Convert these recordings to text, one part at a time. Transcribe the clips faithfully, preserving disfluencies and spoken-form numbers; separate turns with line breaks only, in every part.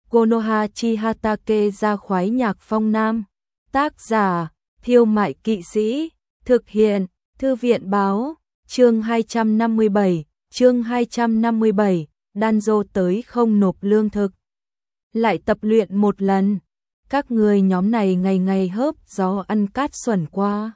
Konoha Chihatake ra khoái nhạc phong nam. Tác giả, Thiêu Mại Kỵ Sĩ. Thực hiện, Thư viện báo. Chương hai trăm năm mươi bảy, chương hai trăm năm mươi bảy, Danzo tới không nộp lương thực. Lại tập luyện một lần. Các người nhóm này ngày ngày hớp gió ăn cát xuẩn qua.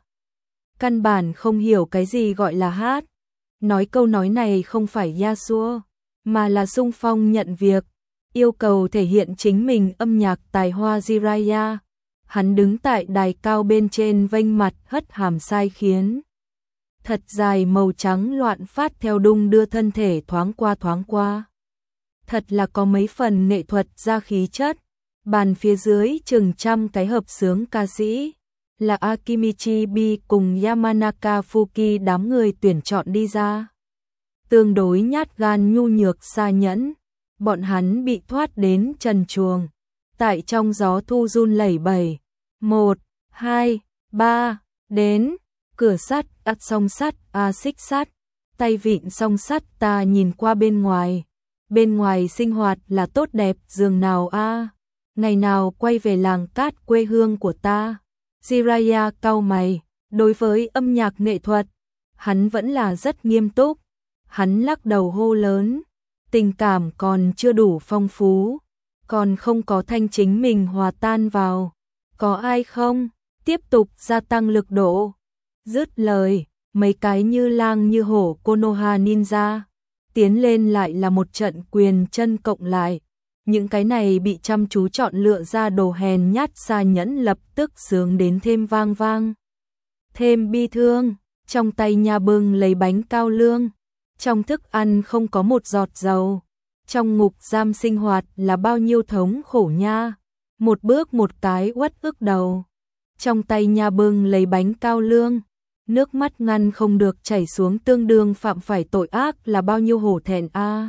Căn bản không hiểu cái gì gọi là hát. Nói câu nói này không phải Yasuo, mà là xung phong nhận việc, yêu cầu thể hiện chính mình âm nhạc tài hoa Jiraiya. Hắn đứng tại đài cao bên trên vênh mặt hất hàm sai khiến. Thật dài màu trắng loạn phát theo đung đưa thân thể thoáng qua thoáng qua. Thật là có mấy phần nghệ thuật ra khí chất. Bàn phía dưới chừng trăm cái hợp xướng ca sĩ, là Akimichi Bi cùng Yamanaka Fuki đám người tuyển chọn đi ra. Tương đối nhát gan nhu nhược xa nhẫn, bọn hắn bị thoát đến trần truồng, tại trong gió thu run lẩy bẩy. Một, hai, ba, đến, cửa sắt, ắt song sắt, a xích sắt, tay vịn song sắt ta nhìn qua bên ngoài. Bên ngoài sinh hoạt là tốt đẹp dường nào a, ngày nào quay về làng cát quê hương của ta. Jiraiya cau mày, đối với âm nhạc nghệ thuật, hắn vẫn là rất nghiêm túc. Hắn lắc đầu hô lớn, tình cảm còn chưa đủ phong phú, còn không có thanh chính mình hòa tan vào. Có ai không? Tiếp tục gia tăng lực độ. Dứt lời, mấy cái như lang như hổ Konoha ninja tiến lên lại là một trận quyền chân cộng lại. Những cái này bị chăm chú chọn lựa ra đồ hèn nhát xa nhẫn lập tức sướng đến thêm vang vang, thêm bi thương. Trong tay nhà bưng lấy bánh cao lương, trong thức ăn không có một giọt dầu. Trong ngục giam sinh hoạt là bao nhiêu thống khổ nha. Một bước một cái uất ức đầu. Trong tay nhà bưng lấy bánh cao lương, nước mắt ngăn không được chảy xuống, tương đương phạm phải tội ác là bao nhiêu hổ thẹn a. À.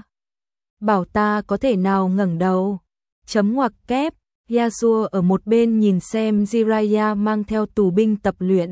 Bảo ta có thể nào ngẩng đầu. Chấm ngoặc kép. Yasuo ở một bên nhìn xem Jiraiya mang theo tù binh tập luyện,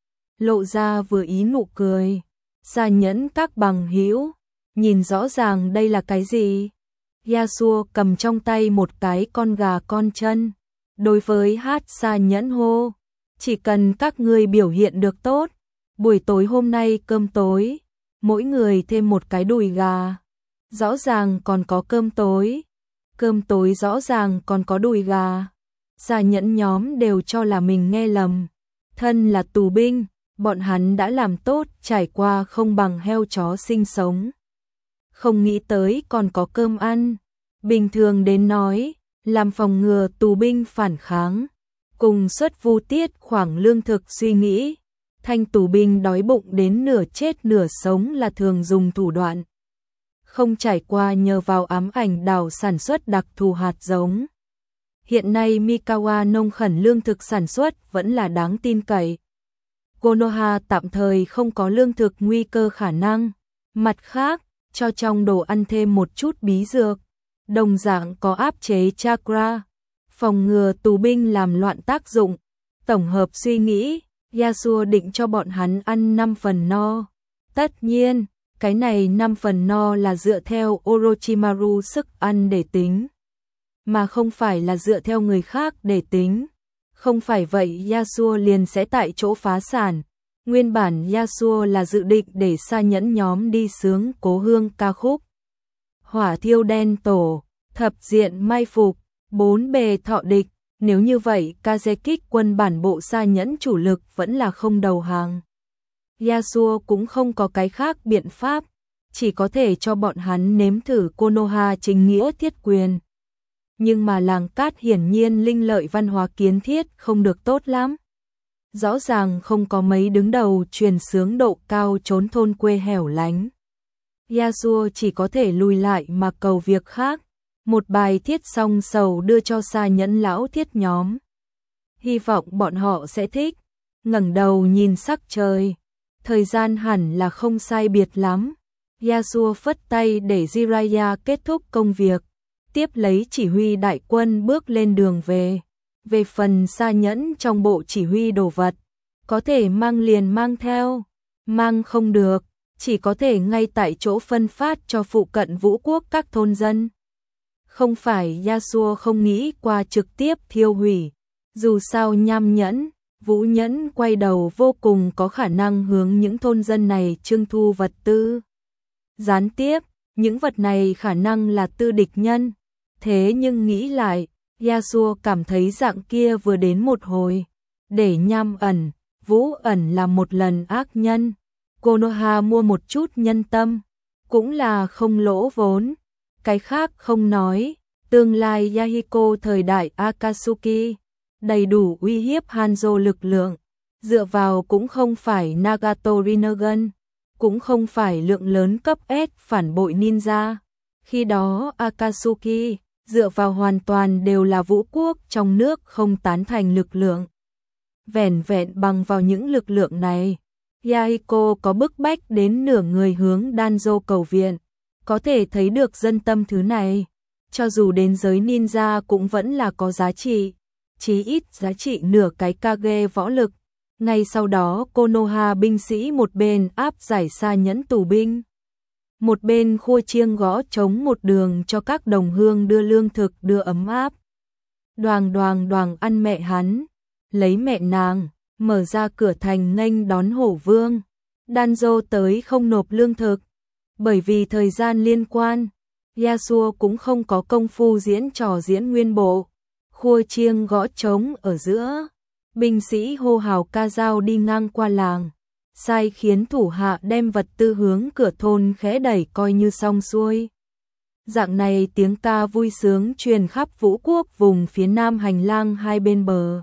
lộ ra vừa ý nụ cười. Xa nhẫn các bằng hữu, nhìn rõ ràng đây là cái gì? Yasuo cầm trong tay một cái con gà con chân, đối với hát xa nhẫn hô, chỉ cần các ngươi biểu hiện được tốt, buổi tối hôm nay cơm tối, mỗi người thêm một cái đùi gà. Rõ ràng còn có cơm tối, cơm tối rõ ràng còn có đùi gà. Xa nhẫn nhóm đều cho là mình nghe lầm. Thân là tù binh, bọn hắn đã làm tốt trải qua không bằng heo chó sinh sống. Không nghĩ tới còn có cơm ăn. Bình thường đến nói, làm phòng ngừa tù binh phản kháng, cùng suất vu tiết khoảng lương thực suy nghĩ. Thanh tù binh đói bụng đến nửa chết nửa sống là thường dùng thủ đoạn. Không trải qua nhờ vào ám ảnh đảo sản xuất đặc thù hạt giống. Hiện nay Mikawa nông khẩn lương thực sản xuất vẫn là đáng tin cậy. Konoha tạm thời không có lương thực nguy cơ khả năng. Mặt khác, cho trong đồ ăn thêm một chút bí dược, đồng dạng có áp chế chakra, phòng ngừa tù binh làm loạn tác dụng. Tổng hợp suy nghĩ, Yasuo định cho bọn hắn ăn năm phần no. Tất nhiên, cái này năm phần no là dựa theo Orochimaru sức ăn để tính, mà không phải là dựa theo người khác để tính. Không phải vậy Yasuo liền sẽ tại chỗ phá sản. Nguyên bản Yasuo là dự định để xa nhẫn nhóm đi sướng cố hương ca khúc Hỏa thiêu đen tổ, thập diện mai phục, bốn bề thọ địch. Nếu như vậy Kazekik quân bản bộ xa nhẫn chủ lực vẫn là không đầu hàng. Yasuo cũng không có cái khác biện pháp, chỉ có thể cho bọn hắn nếm thử Konoha chính nghĩa thiết quyền. Nhưng mà làng cát hiển nhiên linh lợi văn hóa kiến thiết không được tốt lắm. Rõ ràng không có mấy đứng đầu truyền sướng độ cao trốn thôn quê hẻo lánh. Yasuo chỉ có thể lùi lại mà cầu việc khác. Một bài thiết song sầu đưa cho xa nhẫn lão thiết nhóm. Hy vọng bọn họ sẽ thích. Ngẩng đầu nhìn sắc trời. Thời gian hẳn là không sai biệt lắm. Yasuo phất tay để Jiraiya kết thúc công việc, tiếp lấy chỉ huy đại quân bước lên đường về. Về phần xa nhẫn trong bộ chỉ huy đồ vật, có thể mang liền mang theo, mang không được, chỉ có thể ngay tại chỗ phân phát cho phụ cận vũ quốc các thôn dân. Không phải Yasuo không nghĩ qua trực tiếp thiêu hủy, dù sao nham nhẫn, vũ nhẫn quay đầu vô cùng có khả năng hướng những thôn dân này trưng thu vật tư. Gián tiếp, những vật này khả năng là tư địch nhân. Thế nhưng nghĩ lại, Yasuo cảm thấy dạng kia vừa đến một hồi. Để nham ẩn, vũ ẩn là một lần ác nhân. Konoha mua một chút nhân tâm, cũng là không lỗ vốn. Cái khác không nói, tương lai Yahiko thời đại Akatsuki, đầy đủ uy hiếp Hanzo lực lượng. Dựa vào cũng không phải Nagato Rinnegan, cũng không phải lượng lớn cấp S phản bội ninja. Khi đó Akatsuki dựa vào hoàn toàn đều là vũ quốc trong nước không tán thành lực lượng. Vẻn vẹn bằng vào những lực lượng này, Yahiko có bức bách đến nửa người hướng Danzo cầu viện. Có thể thấy được dân tâm thứ này, cho dù đến giới ninja cũng vẫn là có giá trị, chí ít giá trị nửa cái Kage võ lực. Ngay sau đó Konoha binh sĩ một bên áp giải xa nhẫn tù binh, một bên khua chiêng gõ trống một đường cho các đồng hương đưa lương thực đưa ấm áp. Đoàng đoàng đoàng ăn mẹ hắn, lấy mẹ nàng, mở ra cửa thành nghênh đón hổ vương. Danzo tới không nộp lương thực, bởi vì thời gian liên quan, Yasuo cũng không có công phu diễn trò diễn nguyên bộ. Khua chiêng gõ trống ở giữa, binh sĩ hô hào ca dao đi ngang qua làng, sai khiến thủ hạ đem vật tư hướng cửa thôn khẽ đẩy coi như xong xuôi. Dạng này tiếng ca vui sướng truyền khắp vũ quốc vùng phía nam hành lang hai bên bờ.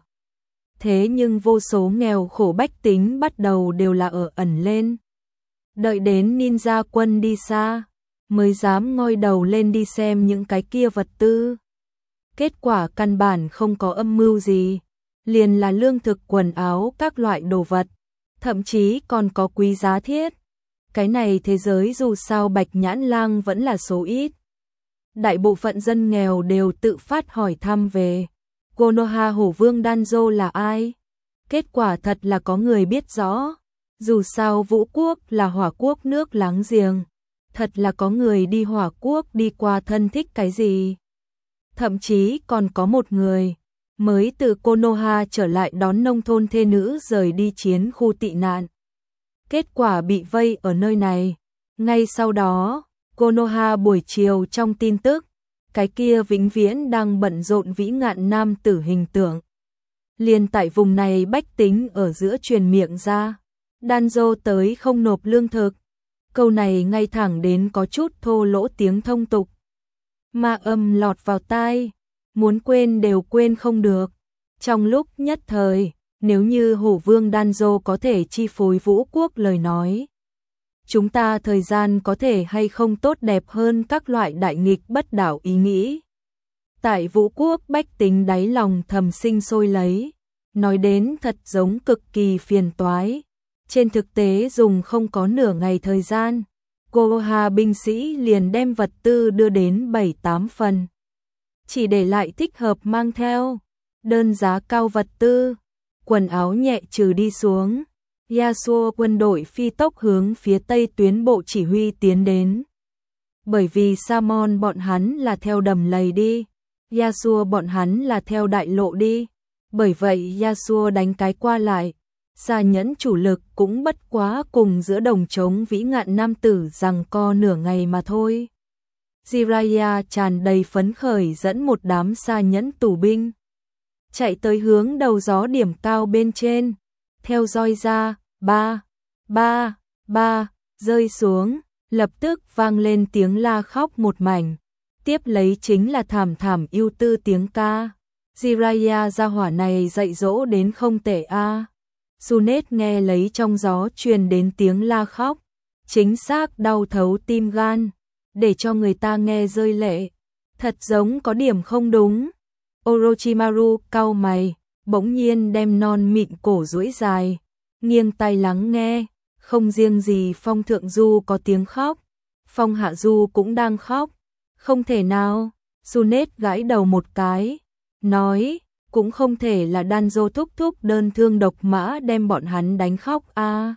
Thế nhưng vô số nghèo khổ bách tính bắt đầu đều là ở ẩn lên. Đợi đến ninja quân đi xa, mới dám ngoi đầu lên đi xem những cái kia vật tư. Kết quả căn bản không có âm mưu gì, liền là lương thực quần áo các loại đồ vật, thậm chí còn có quý giá thiết. Cái này thế giới dù sao bạch nhãn lang vẫn là số ít. Đại bộ phận dân nghèo đều tự phát hỏi thăm về Konoha hổ vương Danzo là ai. Kết quả thật là có người biết rõ. Dù sao vũ quốc là hỏa quốc nước láng giềng, thật là có người đi hỏa quốc đi qua thân thích cái gì. Thậm chí còn có một người mới từ Konoha trở lại đón nông thôn thê nữ rời đi chiến khu tị nạn. Kết quả bị vây ở nơi này. Ngay sau đó, Konoha buổi chiều trong tin tức, cái kia vĩnh viễn đang bận rộn vĩ ngạn nam tử hình tượng. Liền tại vùng này bách tính ở giữa truyền miệng ra, Danzo tới không nộp lương thực. Câu này ngay thẳng đến có chút thô lỗ tiếng thông tục. Ma âm lọt vào tai, muốn quên đều quên không được. Trong lúc nhất thời, nếu như hổ vương Danzo có thể chi phối vũ quốc lời nói, chúng ta thời gian có thể hay không tốt đẹp hơn các loại đại nghịch bất đảo ý nghĩ. Tại vũ quốc bách tính đáy lòng thầm sinh sôi lấy, nói đến thật giống cực kỳ phiền toái. Trên thực tế dùng không có nửa ngày thời gian, Konoha binh sĩ liền đem vật tư đưa đến bảy tám phần. Chỉ để lại thích hợp mang theo, đơn giá cao vật tư, quần áo nhẹ trừ đi xuống. Yasuo quân đội phi tốc hướng phía tây tuyến bộ chỉ huy tiến đến. Bởi vì Samon bọn hắn là theo đầm lầy đi, Yasuo bọn hắn là theo đại lộ đi. Bởi vậy Yasuo đánh cái qua lại, xa nhẫn chủ lực cũng bất quá cùng giữa đồng trống vĩ ngạn nam tử rằng co nửa ngày mà thôi. Jiraiya tràn đầy phấn khởi dẫn một đám xa nhẫn tù binh chạy tới hướng đầu gió điểm cao bên trên, theo roi ra, ba, ba, ba, rơi xuống, lập tức vang lên tiếng la khóc một mảnh, tiếp lấy chính là thảm thảm ưu tư tiếng ca. Jiraiya gia hỏa này dạy dỗ đến không tệ a. À. Sunet nghe lấy trong gió truyền đến tiếng la khóc, chính xác đau thấu tim gan, để cho người ta nghe rơi lệ, thật giống có điểm không đúng. Orochimaru cau mày, bỗng nhiên đem non mịn cổ duỗi dài, nghiêng tai lắng nghe, không riêng gì Phong Thượng Du có tiếng khóc, Phong Hạ Du cũng đang khóc, không thể nào. Sunet gãi đầu một cái, nói, cũng không thể là Danzo thúc thúc đơn thương độc mã đem bọn hắn đánh khóc a. À.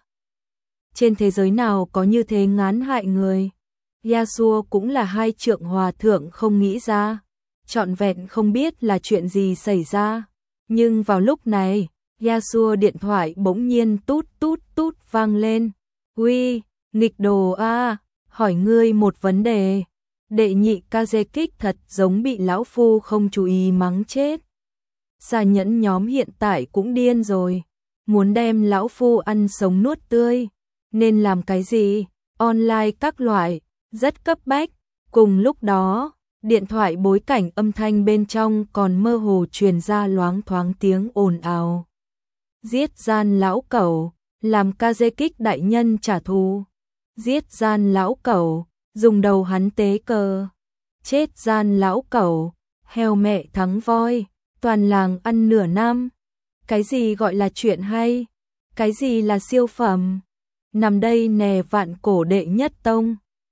Trên thế giới nào có như thế ngán hại người. Yasuo cũng là hai trượng hòa thượng không nghĩ ra, trọn vẹn không biết là chuyện gì xảy ra. Nhưng vào lúc này, Yasuo điện thoại bỗng nhiên tút tút tút vang lên. Uy, nghịch đồ a, hỏi ngươi một vấn đề. Đệ nhị Kazekik thật giống bị lão phu không chú ý mắng chết. Xà nhẫn nhóm hiện tại cũng điên rồi, muốn đem lão phu ăn sống nuốt tươi. Nên làm cái gì? Online các loại, rất cấp bách. Cùng lúc đó, điện thoại bối cảnh âm thanh bên trong còn mơ hồ truyền ra loáng thoáng tiếng ồn ào. Giết gian lão cẩu, làm Kazekik đại nhân trả thù. Giết gian lão cẩu, dùng đầu hắn tế cờ. Chết gian lão cẩu, heo mẹ thắng voi, toàn làng ăn nửa năm. Cái gì gọi là chuyện hay? Cái gì là siêu phẩm? Nằm đây nè vạn cổ đệ nhất tông.